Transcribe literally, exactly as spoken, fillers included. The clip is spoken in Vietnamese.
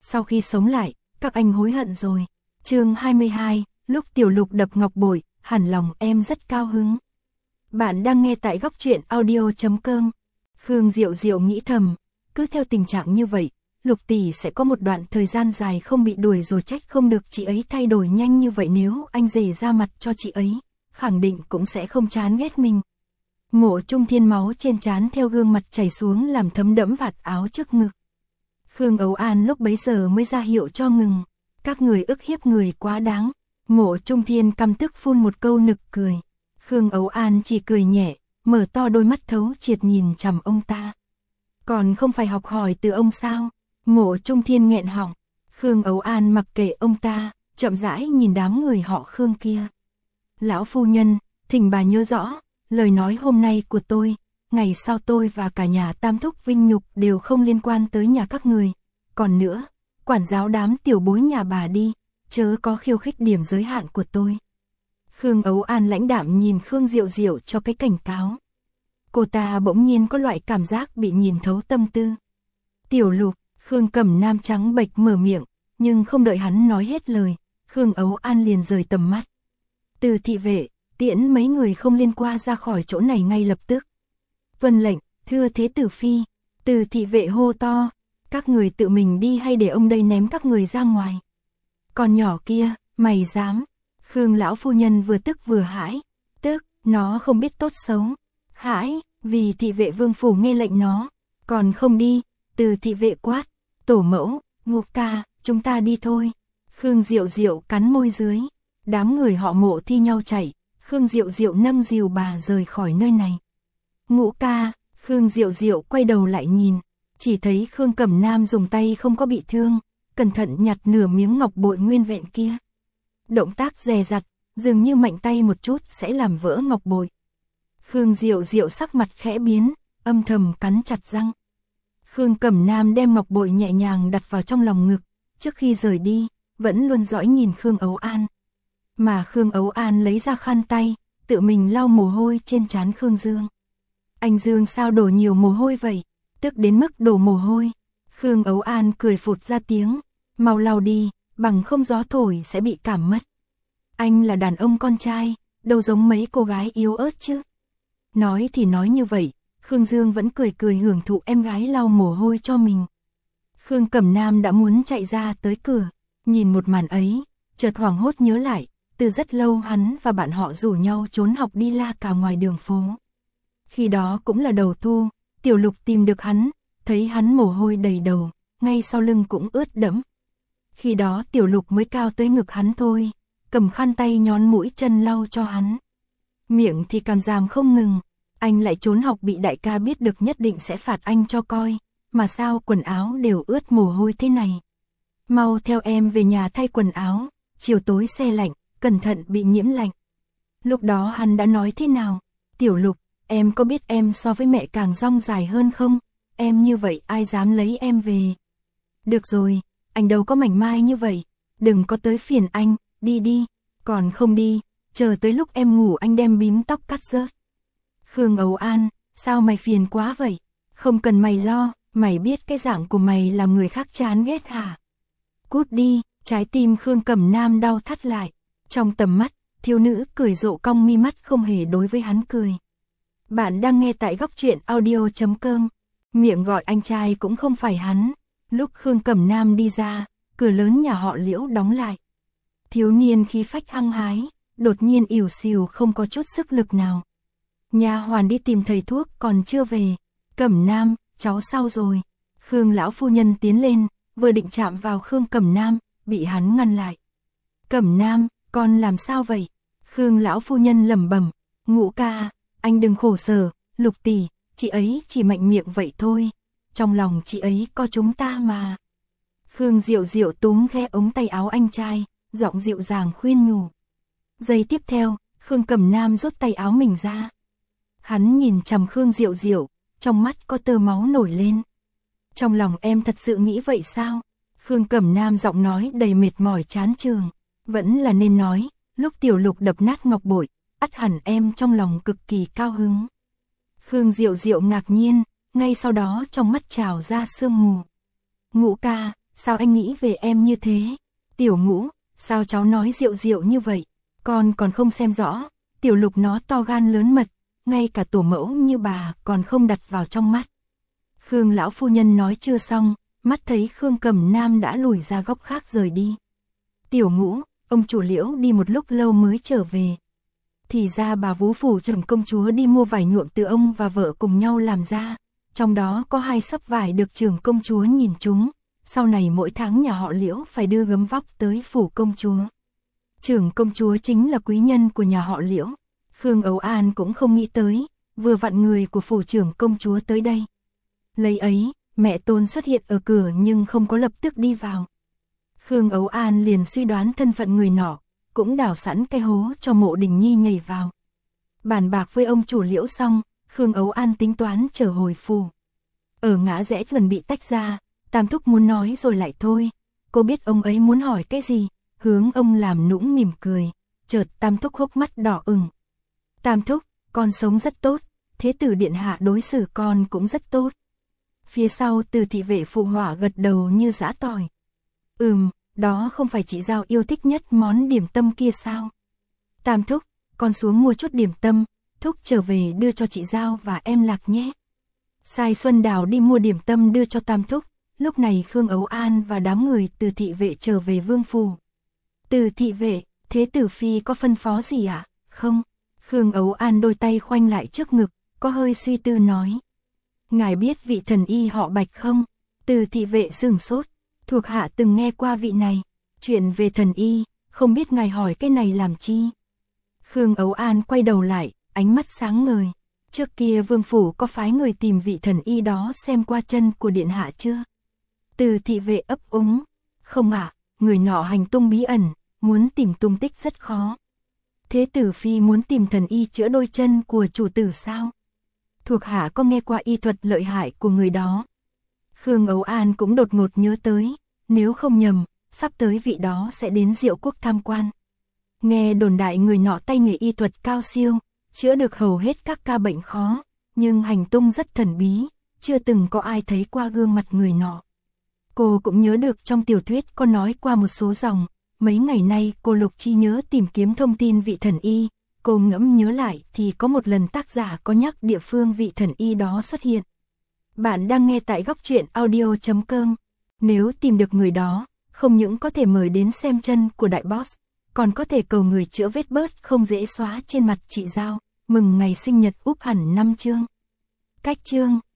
sau khi sống lại, các anh hối hận rồi. Chương hai mươi hai, lúc Tiểu Lục đập ngọc bội, hẳn lòng em rất cao hứng. Bạn đang nghe tại góc truyện audio chấm com. Khương Diệu Diệu nghĩ thầm, cứ theo tình trạng như vậy, Lục tỷ sẽ có một đoạn thời gian dài không bị đuổi rồi, trách không được chị ấy thay đổi nhanh như vậy. Nếu anh rể ra mặt cho chị ấy, khẳng định cũng sẽ không chán ghét mình. Mộ Trung Thiên máu trên trán theo gương mặt chảy xuống làm thấm đẫm vạt áo trước ngực. Khương Ấu An lúc bấy giờ mới ra hiệu cho ngừng. Các người ức hiếp người quá đáng. Mộ Trung Thiên căm tức phun một câu nực cười. Khương Ấu An chỉ cười nhẹ, mở to đôi mắt thấu triệt nhìn chằm ông ta. Còn không phải học hỏi từ ông sao? Mộ Trung Thiên nghẹn họng. Khương Ấu An mặc kệ ông ta, chậm rãi nhìn đám người họ Khương kia. Lão phu nhân, thỉnh bà nhớ rõ, lời nói hôm nay của tôi, ngày sau tôi và cả nhà Tam Thúc vinh nhục đều không liên quan tới nhà các người. Còn nữa, quản giáo đám tiểu bối nhà bà đi, chớ có khiêu khích điểm giới hạn của tôi. Khương Ấu An lãnh đạm nhìn Khương Diệu Diệu cho cái cảnh cáo. Cô ta bỗng nhiên có loại cảm giác bị nhìn thấu tâm tư. Tiểu Lục, Khương Cẩm Nam trắng bệch mở miệng, nhưng không đợi hắn nói hết lời, Khương Ấu An liền rời tầm mắt. Từ thị vệ, tiễn mấy người không liên quan ra khỏi chỗ này ngay lập tức. Tuân lệnh, thưa thế tử phi. Từ thị vệ hô to, các người tự mình đi hay để ông đây ném các người ra ngoài. Con nhỏ kia, mày dám? Khương lão phu nhân vừa tức vừa hãi, tức, nó không biết tốt xấu. Hãi, vì thị vệ vương phủ nghe lệnh nó, còn không đi. Từ thị vệ quát, tổ mẫu, Ngô ca, chúng ta đi thôi. Khương Diệu Diệu cắn môi dưới, đám người họ Mộ thi nhau chạy. Khương Diệu Diệu nâng dìu bà rời khỏi nơi này. Ngũ ca, Khương Diệu Diệu quay đầu lại nhìn, chỉ thấy Khương Cẩm Nam dùng tay không có bị thương, cẩn thận nhặt nửa miếng ngọc bội nguyên vẹn kia. Động tác dè dặt, dường như mạnh tay một chút sẽ làm vỡ ngọc bội. Khương Diệu Diệu sắc mặt khẽ biến, âm thầm cắn chặt răng. Khương Cẩm Nam đem ngọc bội nhẹ nhàng đặt vào trong lòng ngực, trước khi rời đi, vẫn luôn dõi nhìn Khương Ấu An. Mà Khương Ấu An lấy ra khăn tay, tự mình lau mồ hôi trên trán Khương Dương. Anh Dương sao đổ nhiều mồ hôi vậy? Tức đến mức đổ mồ hôi. Khương Ấu An cười phụt ra tiếng, mau lau đi, bằng không gió thổi sẽ bị cảm mất. Anh là đàn ông con trai, đâu giống mấy cô gái yếu ớt chứ. Nói thì nói như vậy, Khương Dương vẫn cười cười hưởng thụ em gái lau mồ hôi cho mình. Khương Cẩm Nam đã muốn chạy ra tới cửa, nhìn một màn ấy, chợt hoảng hốt nhớ lại, từ rất lâu hắn và bạn họ rủ nhau trốn học đi la cà ngoài đường phố. Khi đó cũng là đầu thu, Tiểu Lục tìm được hắn, thấy hắn mồ hôi đầy đầu, ngay sau lưng cũng ướt đẫm. Khi đó Tiểu Lục mới cao tới ngực hắn thôi, cầm khăn tay nhón mũi chân lau cho hắn. Miệng thì càm ràm không ngừng, anh lại trốn học bị đại ca biết được nhất định sẽ phạt anh cho coi, mà sao quần áo đều ướt mồ hôi thế này. Mau theo em về nhà thay quần áo, chiều tối xe lạnh, cẩn thận bị nhiễm lạnh. Lúc đó hắn đã nói thế nào? Tiểu Lục, em có biết em so với mẹ càng rong dài hơn không? Em như vậy ai dám lấy em về? Được rồi, anh đâu có mảnh mai như vậy, đừng có tới phiền anh, đi đi, còn không đi, chờ tới lúc em ngủ anh đem bím tóc cắt rớt. Khương Ấu An, sao mày phiền quá vậy? Không cần mày lo, mày biết cái dạng của mày làm người khác chán ghét hả? Cút đi, trái tim Khương Cẩm Nam đau thắt lại. Trong tầm mắt, thiếu nữ cười rộ cong mi mắt không hề đối với hắn cười. Bạn đang nghe tại góc truyện audio chấm com. Miệng gọi anh trai cũng không phải hắn. Lúc Khương Cẩm Nam đi ra, cửa lớn nhà họ Liễu đóng lại. Thiếu niên khí phách hăng hái, đột nhiên ỉu xìu không có chút sức lực nào. Nha hoàn đi tìm thầy thuốc còn chưa về. Cẩm Nam, cháu sao rồi? Khương lão phu nhân tiến lên, vừa định chạm vào Khương Cẩm Nam, bị hắn ngăn lại. Cẩm Nam, con làm sao vậy? Khương lão phu nhân lẩm bẩm, Ngũ ca, anh đừng khổ sở, Lục tỷ, chị ấy chỉ mạnh miệng vậy thôi, trong lòng chị ấy có chúng ta mà. Khương Diệu Diệu túm khe ống tay áo anh trai, giọng dịu dàng khuyên nhủ. Giây tiếp theo, Khương Cẩm Nam rút tay áo mình ra. Hắn nhìn chằm Khương Diệu Diệu, trong mắt có tơ máu nổi lên. Trong lòng em thật sự nghĩ vậy sao? Khương Cẩm Nam giọng nói đầy mệt mỏi chán chường. Vẫn là nên nói, lúc Tiểu Lục đập nát ngọc bội, ắt hẳn em trong lòng cực kỳ cao hứng. Khương Diệu Diệu ngạc nhiên, ngay sau đó trong mắt trào ra sương mù. Ngũ ca, sao anh nghĩ về em như thế? Tiểu Ngũ, sao cháu nói rượu rượu như vậy? Con còn không xem rõ, Tiểu Lục nó to gan lớn mật, ngay cả tổ mẫu như bà còn không đặt vào trong mắt. Khương lão phu nhân nói chưa xong, mắt thấy Khương Cẩm Nam đã lùi ra góc khác rời đi. Tiểu Ngũ, ông chủ Liễu đi một lúc lâu mới trở về. Thì ra bà Vú phủ trưởng công chúa đi mua vải nhuộm từ ông và vợ cùng nhau làm ra, trong đó có hai xấp vải được trưởng công chúa nhìn chúng, sau này mỗi tháng nhà họ Liễu phải đưa gấm vóc tới phủ công chúa. Trưởng công chúa chính là quý nhân của nhà họ Liễu. Khương Ấu An cũng không nghĩ tới, vừa vặn người của phủ trưởng công chúa tới đây. Lấy ấy, mẹ Tôn xuất hiện ở cửa nhưng không có lập tức đi vào. Khương Ấu An liền suy đoán thân phận người nọ, cũng đào sẵn cái hố cho Mộ Đình Nhi nhảy vào. Bàn bạc với ông chủ Liễu xong, Khương Ấu An tính toán trở hồi phủ. Ở ngã rẽ chuẩn bị tách ra, Tam Thúc muốn nói rồi lại thôi. Cô biết ông ấy muốn hỏi cái gì, hướng ông làm nũng mỉm cười, chợt Tam Thúc hốc mắt đỏ ửng. Tam Thúc, con sống rất tốt, Thế tử điện hạ đối xử con cũng rất tốt. Phía sau Từ thị vệ phụ họa gật đầu như giã tỏi. Ừm, đó không phải chị Giao yêu thích nhất món điểm tâm kia sao? Tam Thúc, con xuống mua chút điểm tâm, Thúc trở về đưa cho chị Giao và em Lạc nhé. Sai Xuân Đào đi mua điểm tâm đưa cho Tam Thúc, lúc này Khương Ấu An và đám người Từ thị vệ trở về vương phủ. Từ thị vệ, Thế tử phi có phân phó gì ạ? À? Không. Khương Ấu An đôi tay khoanh lại trước ngực, có hơi suy tư nói. Ngài biết vị thần y họ Bạch không? Từ thị vệ sửng sốt, thuộc hạ từng nghe qua vị này. Chuyện về thần y, không biết ngài hỏi cái này làm chi? Khương Ấu An quay đầu lại, ánh mắt sáng ngời. Trước kia vương phủ có phái người tìm vị thần y đó xem qua chân của điện hạ chưa? Từ thị vệ ấp úng. Không ạ, à, người nọ hành tung bí ẩn, muốn tìm tung tích rất khó. Thế tử phi muốn tìm thần y chữa đôi chân của chủ tử sao? Thuộc hạ có nghe qua y thuật lợi hại của người đó. Khương Ấu An cũng đột ngột nhớ tới, nếu không nhầm, sắp tới vị đó sẽ đến Diệu Quốc tham quan. Nghe đồn đại người nọ tay nghề y thuật cao siêu, chữa được hầu hết các ca bệnh khó, nhưng hành tung rất thần bí, chưa từng có ai thấy qua gương mặt người nọ. Cô cũng nhớ được trong tiểu thuyết có nói qua một số dòng, mấy ngày nay cô Lục Chi nhớ tìm kiếm thông tin vị thần y, cô ngẫm nhớ lại thì có một lần tác giả có nhắc địa phương vị thần y đó xuất hiện. Bạn đang nghe tại góc truyện audio chấm com. Nếu tìm được người đó, không những có thể mời đến xem chân của đại boss, còn có thể cầu người chữa vết bớt không dễ xóa trên mặt chị Giao, mừng ngày sinh nhật úp hẳn năm chương. Cách chương